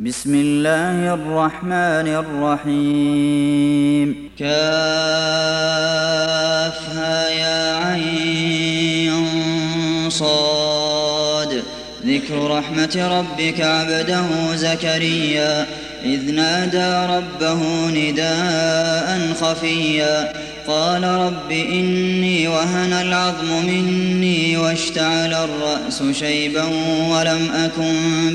بسم الله الرحمن الرحيم كافها يا عين صاد ذكر رحمة ربك عبده زكريا إذ نادى ربه نداء خفيا قال رب إني وهن العظم مني واشتعل الرأس شيبا ولم أكن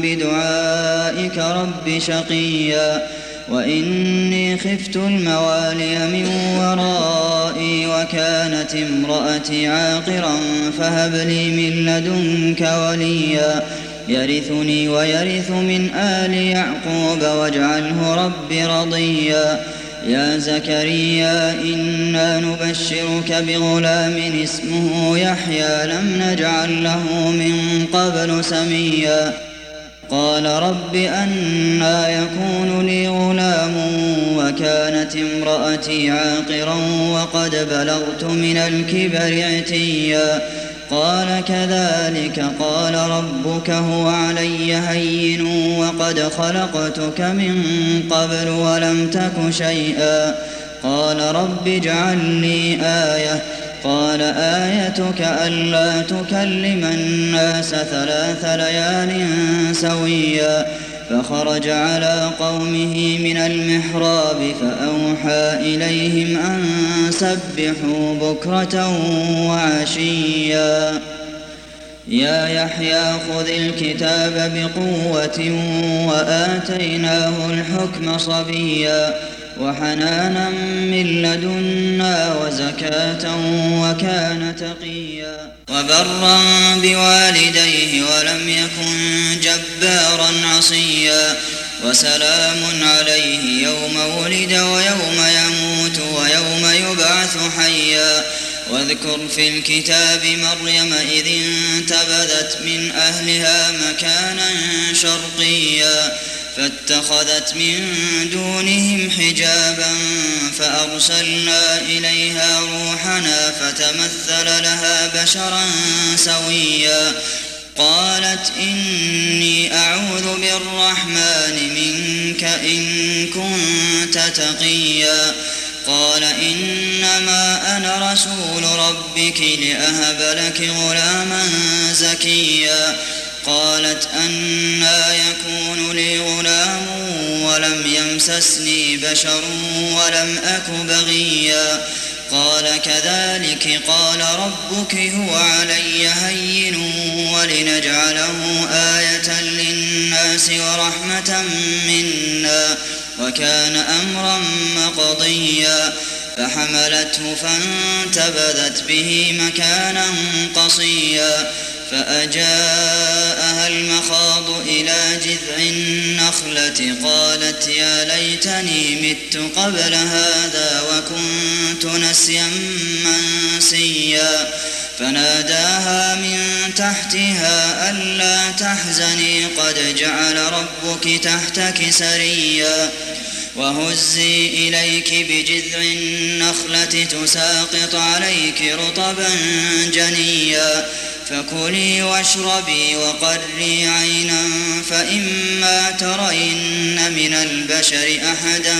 بدعائك رب شقيا وإني خفت الموالي من ورائي وكانت امرأتي عاقرا فهب لي من لدنك وليا يرثني ويرث من آل يعقوب واجعله رب رضيا يا زكريا إنا نبشرك بغلام اسمه يحيى لم نجعل له من قبل سميا قال رب أنى يكون لي غلام وكانت امرأتي عاقرا وقد بلغت من الكبر عتيا قال كذلك قال ربك هو علي هين وقد خلقتك من قبل ولم تك شيئا قال رب اجعل لي آية قال آيتك ألا تكلم الناس 3 ليال سويا فخرج على قومه من المحراب فأوحى إليهم أن سبحوا بكرة وعشيا يا يحيى خذ الكتاب بقوة وآتيناه الحكم صبيا وحنانا من لدنا وزكاة وكان تقيا وبرا بوالديه ولم يكن جبارا عصيا وسلام عليه يوم ولد ويوم يموت ويوم يبعث حيا واذكر في الكتاب مريم إذ انتبذت من أهلها مكانا شرقيا فاتخذت من دونهم حجابا فأرسلنا إليها روحنا فتمثل لها بشرا سويا قالت إني أعوذ بالرحمن منك إن كنت تقيا قال إنما أنا رسول ربك لأهب لك غلاما زكيا قالت أنى يكون لي غلام ولم يمسسني بشر ولم أك بغيا قال كذلك قال ربك هو علي هين ولنجعله آية للناس ورحمة منا وكان أمرا مقضيا فحملته فانتبذت به مكانا قصيا فأجاءها المخاض إلى جذع النخلة قالت يا ليتني مت قبل هذا وكنت نسيا منسيا فناداها من تحتها ألا تحزني قد جعل ربك تحتك سريا وهزي إليك بجذع النخلة تساقط عليك رطبا جنيا فكلي واشربي وقري عينا فإما ترين من البشر أحدا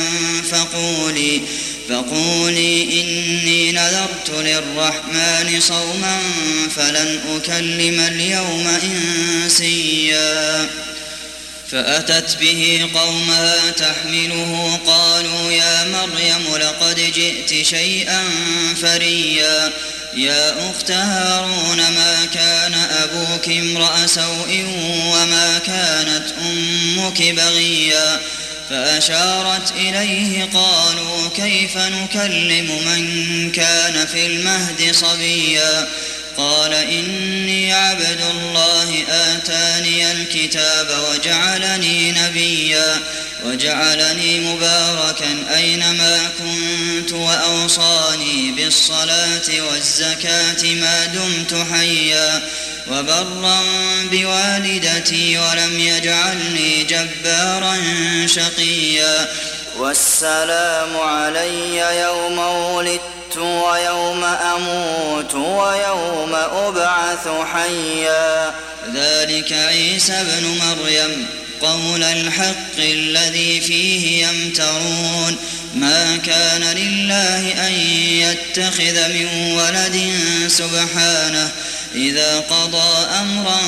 فقولي إني نذرت للرحمن صوما فلن أكلم اليوم إنسيا فأتت به قومها تحمله قالوا يا مريم لقد جئت شيئا فريا يا أخت هارون ما كان أبوك امرأ سوء وما كانت أمك بغيا فأشارت إليه قالوا كيف نكلم من كان في المهد صبيا قال إني عبد الله آتاني الكتاب وجعلني نبيا وجعلني مباركا أينما كنت وأوصاني بالصلاة والزكاة ما دمت حيا وبرا بوالدتي ولم يجعلني جبارا شقيا والسلام علي يوم ولدت ويوم أموت ويوم أبعث حيا ذلك عيسى ابن مريم قول الحق الذي فيه يمترون ما كان لله أن يتخذ من ولد سبحانه إذا قضى أمرا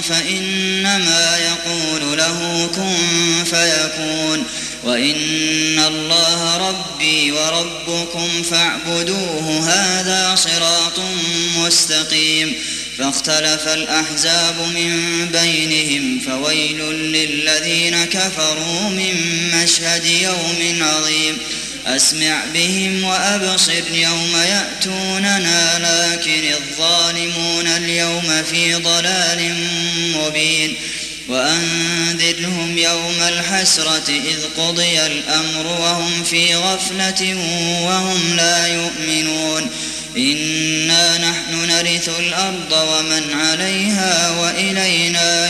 فإنما يقول له كن فيكون وإن الله ربي وربكم فاعبدوه هذا صراط مستقيم فاختلف الأحزاب من بينهم فويل للذين كفروا من مشهد يوم عظيم أسمع بهم وأبصر يوم يأتوننا لكن الظالمون اليوم في ضلال مبين وأنذرهم يوم الحسرة إذ قضي الأمر وهم في غفلة وهم لا يؤمنون إنا نحن نرث الأرض ومن عليها وإلينا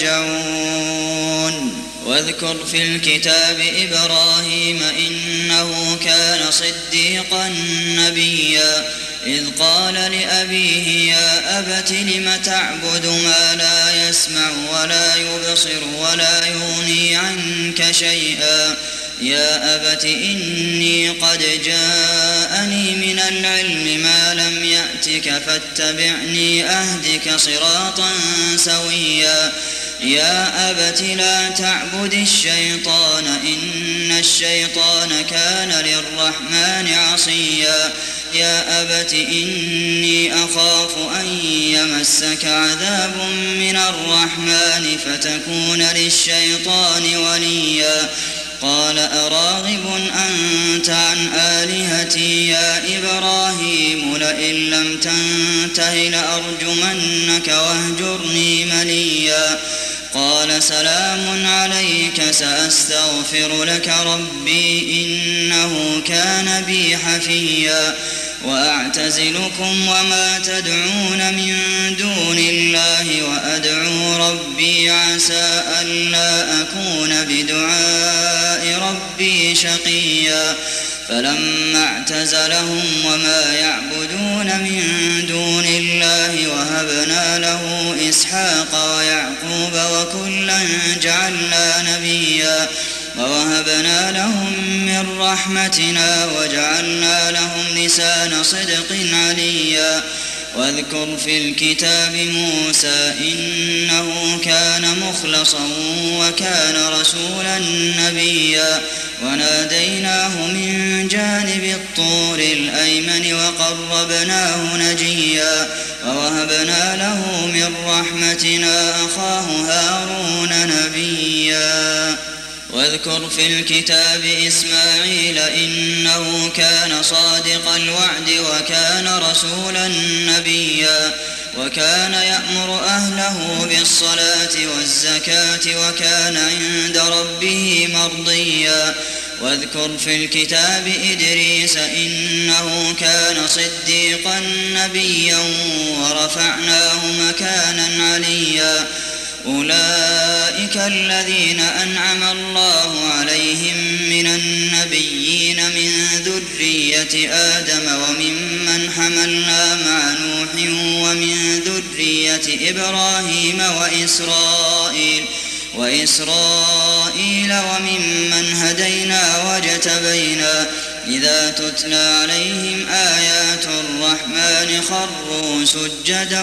يرجعون واذكر في الكتاب إبراهيم إنه كان صديقا نبيا إذ قال لأبيه يا أبت لم تعبد ما لا يسمع ولا يبصر ولا يغني عنك شيئا يا أبت إني قد جاءني من العلم ما لم يأتك فاتبعني أهدك صراطا سويا يا أبت لا تعبد الشيطان إن الشيطان كان للرحمن عصيا يا أبت إني أخاف أن يمسك عذاب من الرحمن فتكون للشيطان وليا قال أراغب أنت عن آلهتي يا إبراهيم لئن لم تنته لأرجمنك واهجرني مليا قال سلام عليك سأستغفر لك ربي إنه كان بي حفيا وأعتزلكم وما تدعون من دون الله وأدعو ربي عسى ألا أكون بدعاء ربي شقيا فلما اعتزلهم وما يعبدون من دون الله وهبنا له إسحاق ويعقوب وكلا جعلنا نبيا ووهبنا لهم من رحمتنا وجعلنا لهم لسان صدق عليا واذكر في الكتاب موسى إنه كان مخلصا وكان رسولا نبيا وناديناه من جانب الطور الأيمن وقربناه نجيا ووهبنا له من رحمتنا أخاه هارون نبيا واذكر في الكتاب إسماعيل إنه كان صادق الوعد وكان رسولا نبيا وكان يأمر أهله بالصلاة والزكاة وكان عند ربه مرضيا واذكر في الكتاب إدريس إنه كان صديقا نبيا ورفعناه مكانا عليا أولئك الذين أنعم الله عليهم من النبيين من ذرية آدم وممن حملنا مع نوح ومن ذرية إبراهيم وإسرائيل وممن هدينا واجتبينا إذا تتلى عليهم آيات الرحمن خروا سجدا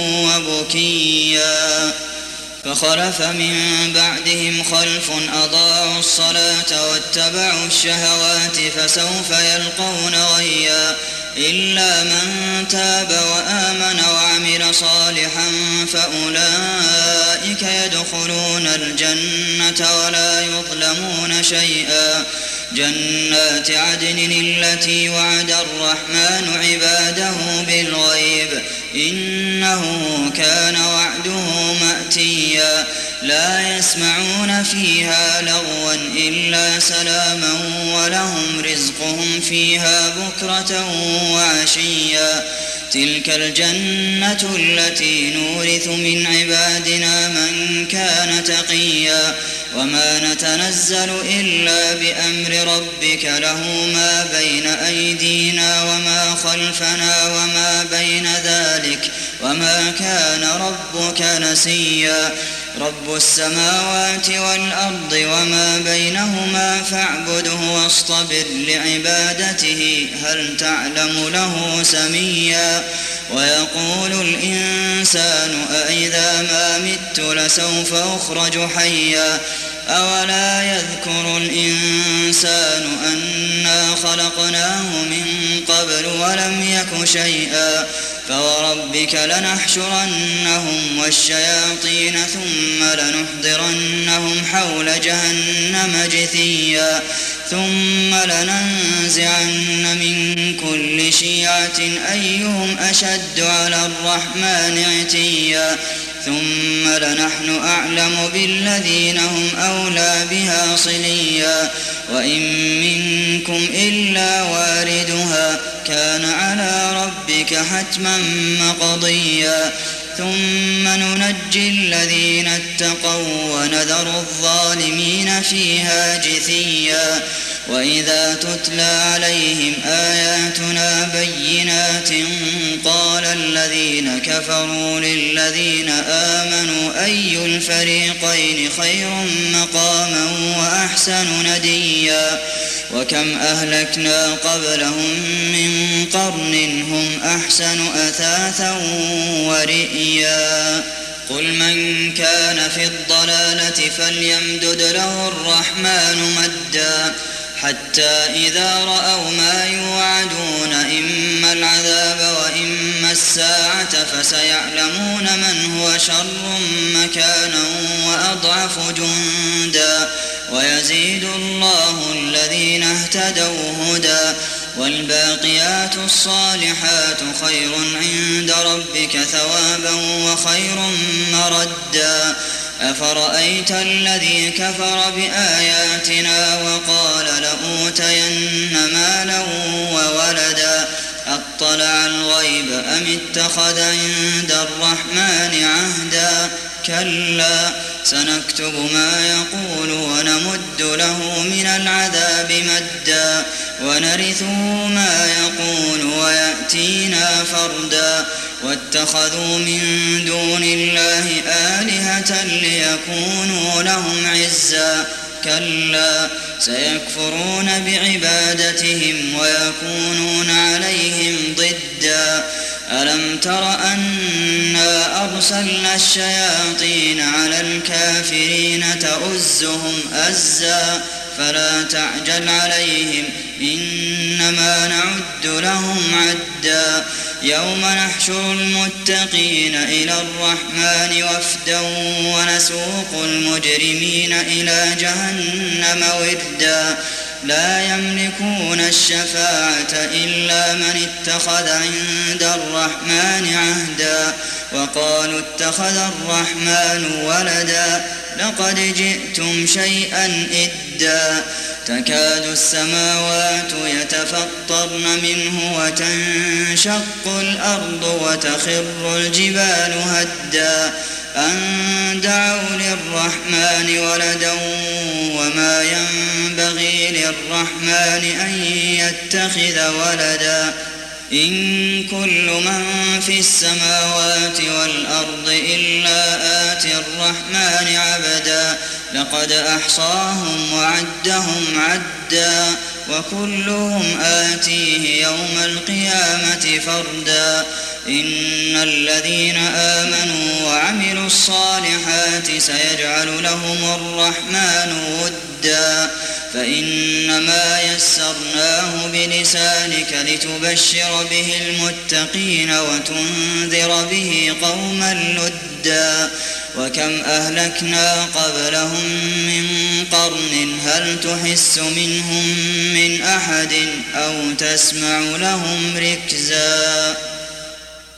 وبكيا فخلف من بعدهم خلف أضاعوا الصلاة واتبعوا الشهوات فسوف يلقون غيا إلا من تاب وآمن وعمل صالحا فأولئك يدخلون الجنة ولا يظلمون شيئا جنات عدن التي وعد الرحمن عباده بالغيب إنه كان وعده مأتيا لا يسمعون فيها لغوا إلا سلاما ولهم رزقهم فيها بكرة وعشيا تلك الجنة التي نورث من عبادنا من كان تقيا وما نتنزل إلا بأمر ربك له ما بين أيدينا وما خلفنا وما بين ذلك وما كان ربك نسيا رب السماوات والأرض وما بينهما فاعبده واصطبر لعبادته هل تعلم له سميا ويقول الإنسان أإذا ما مت لسوف أخرج حيا أولا يذكر الإنسان أنا خلقناه من قبل ولم يك شيئا فوربك لنحشرنهم والشياطين ثم لنحضرنهم حول جهنم جثيا ثم لننزعن من كل شيعة أيهم أشد على الرحمن عتيا ثم لنحن أعلم بالذين هم أولى بها صليا وإن منكم إلا واردها كان على ربك حتما مقضيا ثم ننجي الذين اتقوا ونذر الظالمين فيها جثيا وإذا تتلى عليهم آياتنا بينات قال الذين كفروا للذين آمنوا أي الفريقين خير مقاما وأحسن نديا وكم أهلكنا قبلهم من قرن هم أحسن أثاثا ورئيا قل من كان في الضلالة فليمدد له الرحمن مدا حتى إذا رأوا ما يوعدون إما العذاب وإما الساعة فسيعلمون من هو شر مكانا وأضعف جندا ويزيد الله الذين اهتدوا هدى والباقيات الصالحات خير عند ربك ثوابا وخير مردا أفرأيت الذي كفر بآياتنا وقال لأوتين مالا وولدا أطلع الغيب أم اتخذ عند الرحمن عهدا كلا سنكتب ما يقول ونمد له من العذاب مدا ونرثه ما يقول ويأتينا فردا واتخذوا من دون الله آلهة ليكونوا لهم عزا كلا سيكفرون بعبادتهم ويكونون عليهم ضدا ألم تر أنا أرسلنا الشياطين على الكافرين تؤزهم أزا فلا تعجل عليهم إنما نعد لهم عدا يوم نحشر المتقين إلى الرحمن وفدا ونسوق المجرمين إلى جهنم وردا لا يملكون الشفاعة إلا من اتخذ عند الرحمن عهدا وقالوا اتخذ الرحمن ولدا لقد جئتم شيئا إدا تكاد السماوات يتفطرن منه وتنشق الأرض وتخر الجبال هدا أن دعوا للرحمن ولدا وما ينبغي للرحمن أن يتخذ ولدا إن كل من في السماوات والأرض إلا آتي الرحمن عبدا لقد أحصاهم وعدهم عدا وكلهم آتيه يوم القيامة فردا إن الذين آمنوا وعملوا الصالحات سيجعل لهم الرحمن ودا فإنما يسرناه بلسانك لتبشر به المتقين وتنذر به قوما لدا وكم أهلكنا قبلهم من قرن هل تحس منهم من أحد أو تسمع لهم ركزا